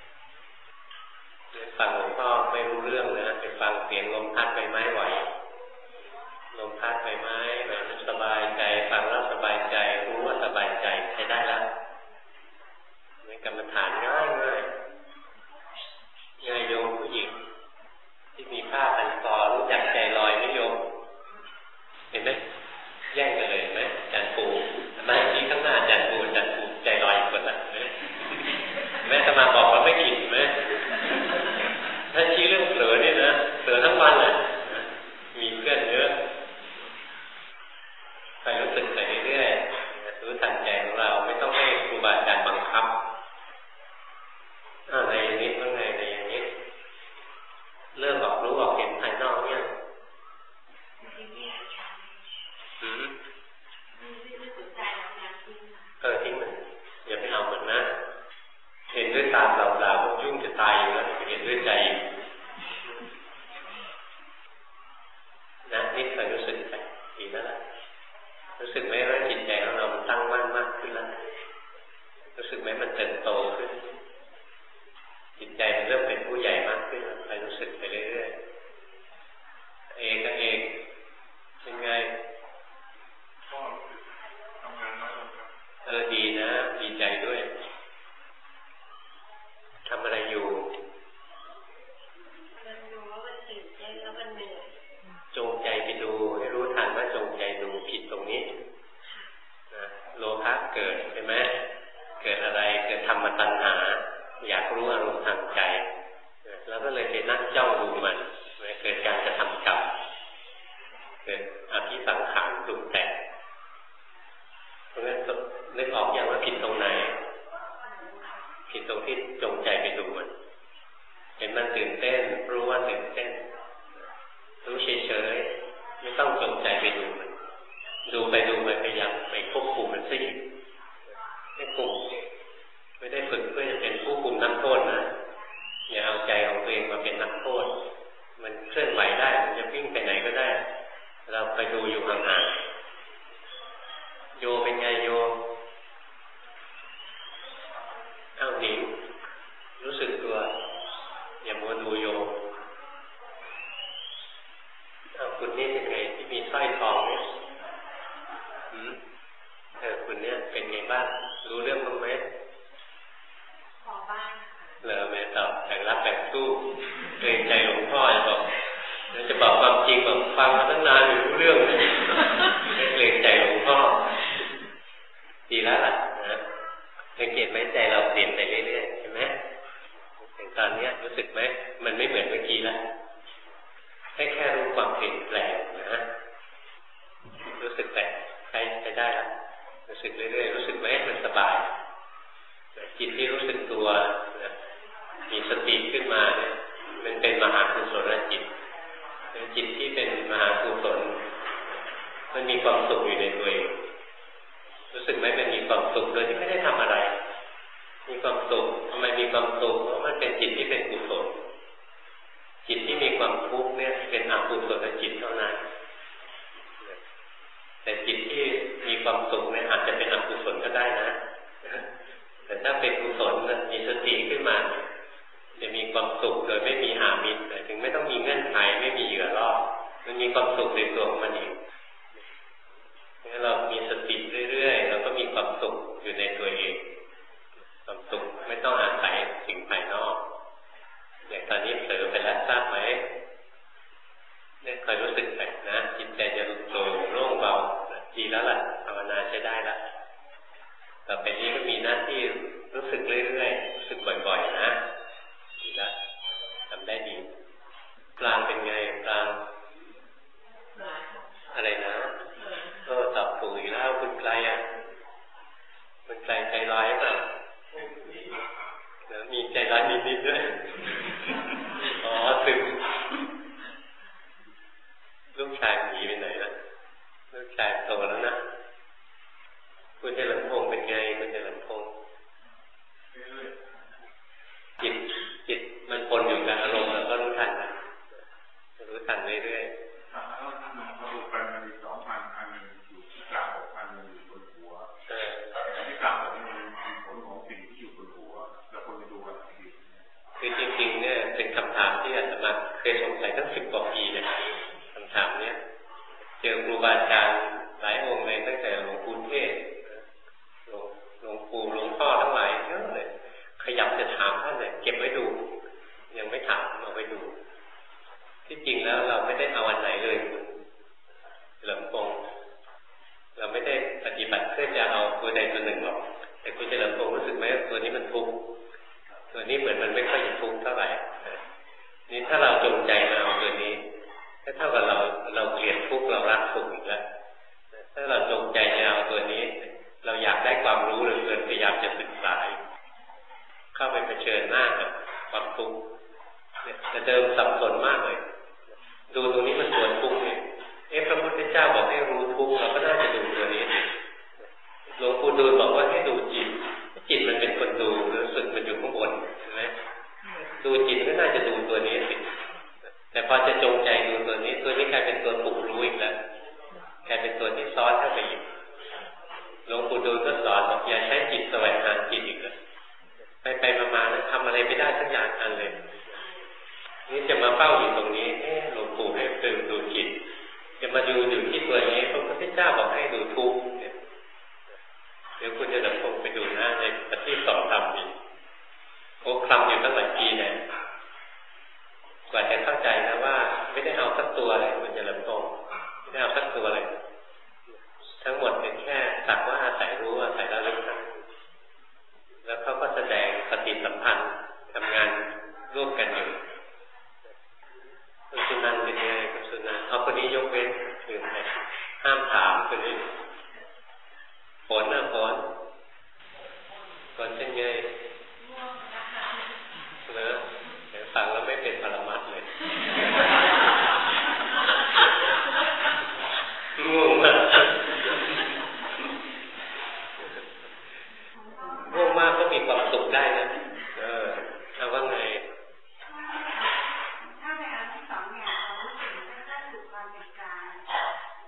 ฟังหลวงพ่อไม่รู้เรื่องนะไปฟังเสียงลมพัดใบไม้ไหวลมพัดใบไม้แบบสบายใจฟังแล้วสบายใจรู้ว่าสบายใจใช้ได้แล้วนี่กรรมฐานง่ายง่ายง่ายโยมผู้หญิงที่มีผ้าพันคอรู้จักใจลอยไหมโยมเห็นไหมแย่งกันเลยไหมอาจารย์ปู่มาที่ข้างหน้าอาจารย์ปู่อาจารย์ปู่ใจลอยคนละแม่จะมาบอกว่าไม่ผิดไหมถ้าชี้เรื่องเผลอเนี่ยนะเผลอทั้งวันเลยมีเพื่อนเยอะใครรู้สึกไปเรื่อยๆรู้ทันใจของเราไม่ต้องให้ครูบาอาจารย์บังคับอะไรอย่างนี้ต้องไงอะไรอย่างนี้เริ่มออกรู้ออกเห็นภายนอกเนี่ยเออทิ้งมันอย่าไปเอามันนะเห็นด้วยตาเปล่าๆยุ่งจะตายอยู่แล้วเห็นด้วยใจนะนี่เคยรู้สึกไปดีแล้วล่ะรู้สึกไหมว่าจิตใจของเรามันตั้งมั่นมากขึ้นแล้วรู้สึกไหมมันเติบโตขึ้นจิตใจมันเริ่มเป็นผู้ใหญ่มากขึ้นใครรู้สึกไปเรื่อยๆเองก็เองเป็นไงเออดีนะดีใจด้วยเราไปดูอยู่ห่างๆโยเป็นไงโยอ้าวหนิงรู้สึกตัวอย่ามัวดูโยอ้าวคุณนี่เป็นไงที่มีสร้อยทองเนี่ยอืมเออคุณเนี่ยเป็นไงบ้างรู้เรื่องบ้างไหมพอบ้างเหรอแม่ตอบแต่งรับแต่งสู้เกรงใจหลวงพ่อจะบอกแล้วจะบอกความจริงแบบฟังมาตั้งนานไม่รู้เรื่องเลยไม่เกรงใจหลวงพ่อดีแล้วล่ะนะสังเกตไหมใจเราเปลี่ยนไปเรื่อยๆใช่ไหมอย่างตอนนี้รู้สึกไหมมันไม่เหมือนเมื่อกี้แล้วแค่แค่รู้ความเปลี่ยนแปลงนะรู้สึกแต่ใช้ใช้ได้แล้วรู้สึกเรื่อยๆรู้สึกไหมมันสบายจิตที่รู้สึกตัวนะมีสติขึ้นมาเนี่ยมันเป็นมหากุศลจิตเป็นจิตที่เป็นมหากุศลมันมีความสุขอยู่ในตัวเองรู้สึกไหมมันมีความสุขโดยที่ไม่ได้ทำอะไรมีความสุขทำไมมีความสุขเพราะมันเป็นจิตที่เป็นกุศลจิตที่มีความทุกข์เนี่ยเป็นอกุศลจิตเท่านั้นแต่จิตที่มีความสุขเนี่ยอาจจะเป็นอกุศลก็ได้นะแต่ถ้าเป็นกุศลมีสติขึ้นมาจะมีความสุขโดยไม่มีอามิตรถึงไม่ต้องมีเงื่อนไขไม่มีเหยื่อล่อมันมีความสุขในตัวของมันเองถ้าเรามีสติเรื่อยๆเราก็มีความสุขอยู่ในตัวเองความสุขไม่ต้องอาศัยสิ่งภายนอกอย่างตอนนี้เผลอไปแล้วทราบไหมเนี่ยคอยรู้สึกไปนะจิตใจจะโล่งโล่งเบาดีแล้วล่ะภาวนาใช้ได้ละต่อไปนี้ก็มีหน้าที่รู้สึกเรื่อยๆรู้สึกบ่อยๆนะดีละทำได้ดีกลางเป็นไงกลางอะไรนะก็ตอบถูกอีกแล้วคุณไกลอ่ะคุณไกลใจร้ายป่ะแล้วมีใจร้ายนิดๆด้วยอ๋อซึมลูกชายหนีไปไหนล่ะลูกชายโตแล้วนะคุณเจริญพงษ์เป็นไงคุณเจริญพงษ์จิตจิตมันปนอยู่กับอารมณ์แล้วก็รู้ทันนะรู้ทันเรื่อยๆรูปมันมีสองพันอันหนึ่งอยู่ที่กลางอกอันหนึ่งอยู่บนหัวที่กลางอกนี่มันมีผลของสิ่งที่อยู่บนหัวแล้วคนจะดูกันทีคือจริงๆเนี่ยเป็นคำถามที่อาตมาเคยสงสัยตั้งสิบกว่าปีเนี่ยคำถามเนี้ยเจอครูบาอาจารย์หลายองค์เลยตั้งแต่หลวงปู่เทศหลวงหลวงปู่หลวงพ่อทั้งหลายเยอะเลยขยับจะถามท่านเลยเก็บไว้ดูยังไม่ถามเอาไว้ดูที่จริงแล้วเราไม่ได้เอาอันไหนเลยหลวงปู่เราไม่ได้ปฏิบัติเพื่อจะเอาตัวใดตัวหนึ่งหรอกแต่คุณเฉลิมพงศ์รู้สึกไหมตัวนี้มันทุกข์ตัวนี้เหมือนมันไม่ค่อยจะทุกข์เท่าไหร่นี่ถ้าเราจงใจมาเอาตัวนี้ถ้าเท่ากับเราเราเกลียดทุกข์เรารักทุกข์อีกแล้วถ้าเราจงใจจะเอาตัวนี้เราอยากได้ความรู้เหลือเกินพยายามจะศึกษาเข้าไปเผชิญหน้ากับความทุกข์จะเดิมสับสนมากเลยดูตรงนี้มันตัวทุกข์เนี่ยเอ๊ะพระพุทธเจ้าบอกให้รู้ทุกข์เราก็น่าจะดูตัวนี้หลวงปู่ดูลบอกว่าให้ดูจิตจิตมันเป็นคนดูรู้สึกมันอยู่ข้างบนใช่ไหมดูจิตก็น่าจะดูตัวนี้สิแต่พอจะจงใจดูตัวนี้ตัวนี้กลายเป็นตัวถูกรู้อีกแล้วกลายเป็นตัวที่ซ้อนเข้าไปอีกหลวงปู่ดูลก็สอนบอกอย่าใช้จิตแสวงหาจิตอีกแล้วไปไปมาๆนั้นทำอะไรไม่ได้สักอย่างอันเลยนี่จะมาเฝ้าอยู่ตรงนี้เอ๊ะหลวงปู่ให้ตื่นดูจิตจะมาดูอยู่ที่ตัวนี้พระพุทธเจ้าบอกให้ดูทุกข์เนี่ยเดี๋ยวคุณจะดำรงไปดูนะในปฏิสองธรรมนี้โอ้คลำอยู่ตั้งหลายปีเนี่ยกว่าจะเข้าใจนะว่าไม่ได้เอาสักตัวเลยคุณจะดำรงไม่ได้เอาสักตัวเลยทั้งหมดเป็นแค่สักว่าอาศัยรู้อาศัยระลึกนะแล้วเขาก็แสดงปฏิสัมพันธ์ทำงานร่วมกันอยู่คุณสุนันท์เป็นไงคุณสุนันท์เอาคนนี้ยกเว้นคือใครห้ามถามคนนี้ฝนนะฝนฝนเป็นไงเนอะแต่ฟังแล้วไม่เป็นปรมัตถ์เลยง่วงมากง่วงมากก็มีความสุขได้นะเออเอาว่าไงถ้าในอันที่สองเนี่ยเรารู้สึกว่าถ้าถูกความเป็นกลาง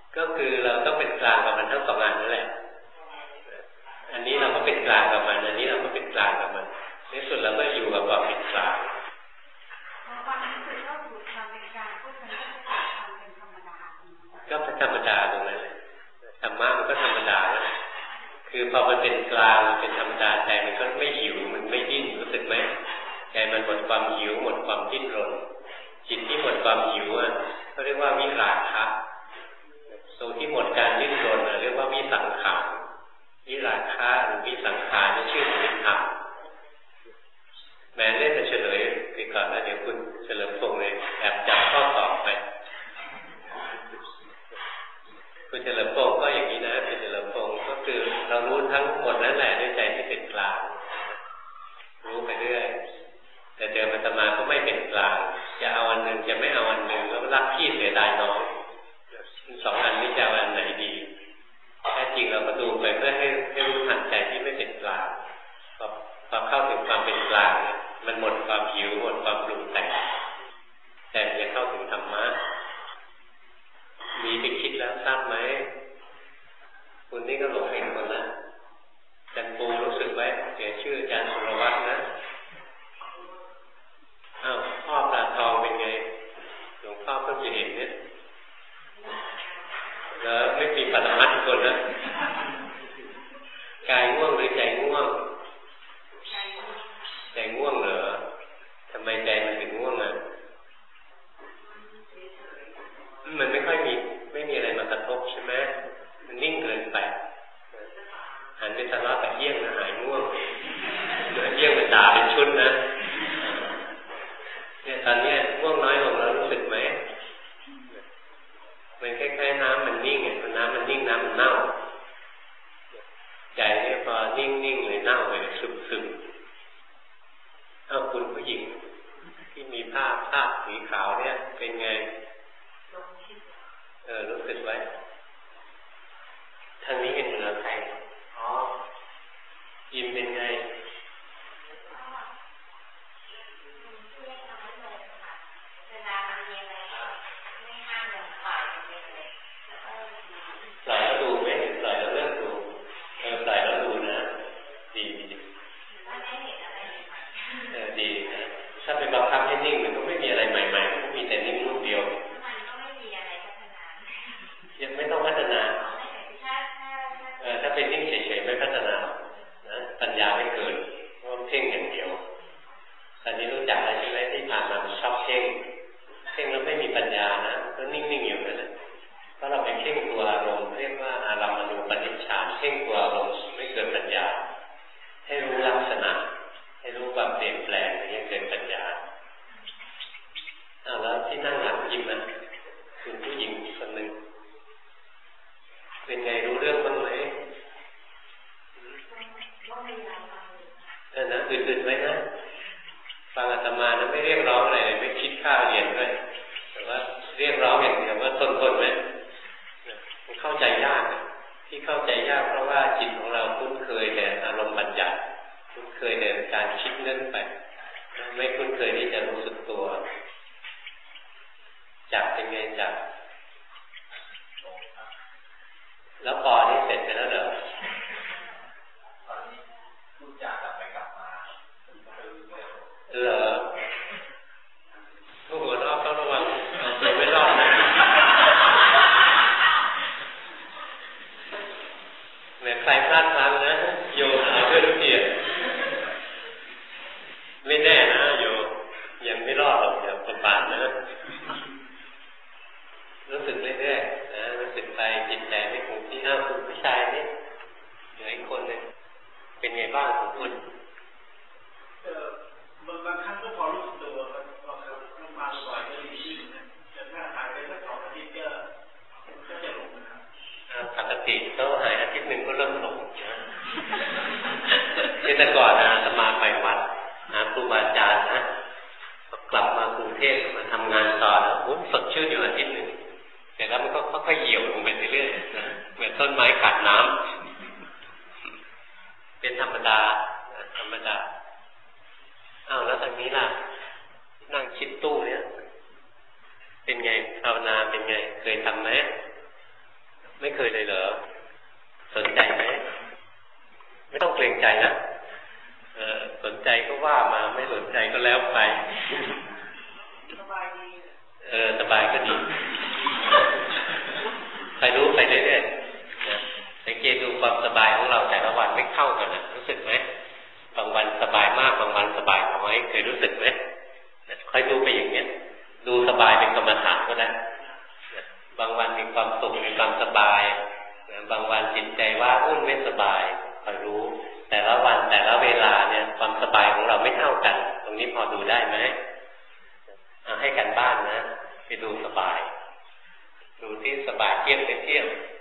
อเข้าถึงความเป็นกลางมันหมดความหิวหมดความปรุงแต่งแต่จะเข้าถึงธรรมะมีไปคิดแล้วทราบไหมคุณนี่ก็หลงเองคนละอาจารย์ปูรู้สึกไว้เสียชื่ออาจารย์สุรวัฒน์นะอ้าวพ่อปลาทองเป็นไงหลวงพ่อเพิ่งจะเห็นเนี่ยแล้วไม่มีปรมัตถ์คนนะกายง่วงหรือใจง่วงใจง่วงเหรอทำไมใจมันถึงง่วงอ่ะมันไม่ค่อยมีไม่มีอะไรมากระทบใช่ไหมมันนิ่งเกินไปหันไปทะเลาะกับเอี้ยงนะหายง่วงเหนือเอี้ยงมันด่าเป็นชุดนะเนี่ยตอนนี้ง่วงน้อยลงแล้วรู้สึกไหมมันคล้ายๆน้ำมันนิ่งเนี่ยพอน้ำมันนิ่งน้ำมันเน่าใจเนี่ยพอนิ่งๆเลยเน่าเลยซึมๆเอาคุณผู้หญิงที่มีผ้าผ้าสีขาวเนี่ยเป็นไงเออรู้สึกไว้ทางนี้เป็นเหนือใครอ๋อยิมเป็นไงปล่อยแล้วดูไหมปล่อยแล้วเลิกดูเออปล่อยแล้วดูนะดีดีเออดีนะถ้าไปบังคับให้นิ่งมันก็ไม่มีอะไรใหม่ๆมันก็มีแต่นิ่งรูปเดียวมันก็ไม่มีอะไรพัฒนายังไม่ต้องพัฒนาเออถ้าเป็นนิ่งเฉยๆไม่พัฒนานะปัญญาไม่เกิดเพราะเพ่งอย่างเดียวตอนนี้รู้จักแล้วใช่ไหมที่ผ่านมาชอบเพ่งเพ่งแล้วไม่มีปัญญานะก็นิ่งๆอยู่นั่นแหละเพราะเราไปเพ่งตัวอารมณ์เรียกว่าอารมณูปนิชฌานเพ่งตัวอารมณ์ไม่เกิดปัญญาให้รู้ลักษณะให้รู้ความเปลี่ยนแปลงอย่างนี้เกิดปัญญาอ้าวแล้วที่นั่งหลังยิ้มนะคุณผู้หญิงคนหนึ่งเป็นไงรู้เรื่องบ้างไหมเออนะอึดๆไว้นะฟังอาตมานะไม่เรียกร้องอะไรเลยไม่คิดค่าเรียนด้วยแต่ว่าเรียกร้องอย่างเดียวว่าทนๆไว้มันเข้าใจยากที่เข้าใจยากเพราะว่าจิตของเราคุ้นเคยแต่อารมณ์บัญญัติคุ้นเคยแต่การคิดเนื่องไปไม่คุ้นเคยที่จะรู้สึกตัวจับเป็นไงจับแล้วปอนี่เสร็จไปแล้วเหรอตอนนี้พูดจากกลับไปกลับมาเหรอทุกหัวรอบต้องระวังเอาตัวไม่รอดนะเหมือนใครพลาดพลั้งนะโยเอาเพื่อนเกียรติไม่แน่นะโยยังไม่รอดหรอกอย่าประมาทนะรู้สึกเรื่อยๆนะรู้สึกไปจิตใจไม่คงที่อ้าวคุณผู้ชายนี่เหลืออีกคนนึงเป็นไงบ้างของคุณเออบางบางครั้งก็พอรู้สึกตัวบางครั้งมันมาบ่อยก็ดีขึ้นนะแต่ถ้าหายไปสักสองอาทิตย์ก็ก็จะหลงนะครับปกติต้องหายอาทิตย์หนึ่งก็เริ่มหลงนะที่แต่ก่อนนะสมาไปวัดหาครูบาอาจารย์นะกลับมากรุงเทพมาทำงานต่อแล้วผมสดชื่นอยู่อาทิตย์หนึ่งแต่แล้วมันก็ค่อยๆเหี่ยวลงไปเรื่อยๆนะเหมือนต้นไม้ขาดน้ำเป็นธรรมดาธรรมดาอ้าวแล้วทางนี้ล่ะนั่งคิดตู้เนี่ยเป็นไงภาวนาเป็นไงเคยทำไหมไม่เคยเลยเหรอสนใจไหมไม่ต้องเกรงใจนะเออสนใจก็ว่ามาไม่สนใจก็แล้วไปสบายดีเออสบายก็ดีใครรู้ไปเรื่อยๆนะสังเกตดูความสบายของเราแต่ละวันไม่เข้ากันนะรู้สึกไหมบางวันสบายมากบางวันสบายน้อยเคยรู้สึกไหมค่อยดูไปอย่างเงี้ยดูสบายเป็นกรรมฐานก็ได้บางวันมีความสุขมีความสบายบางวันจิตใจว่าอุ่นไม่สบายคอยรู้แต่ละวันแต่ละเวลาเนี่ยความสบายของเราไม่เท่ากันตรงนี้พอดูได้ไหมเอาให้กันบ้านนะไปดูสบายดูที่สบายเทียบไปเทียบ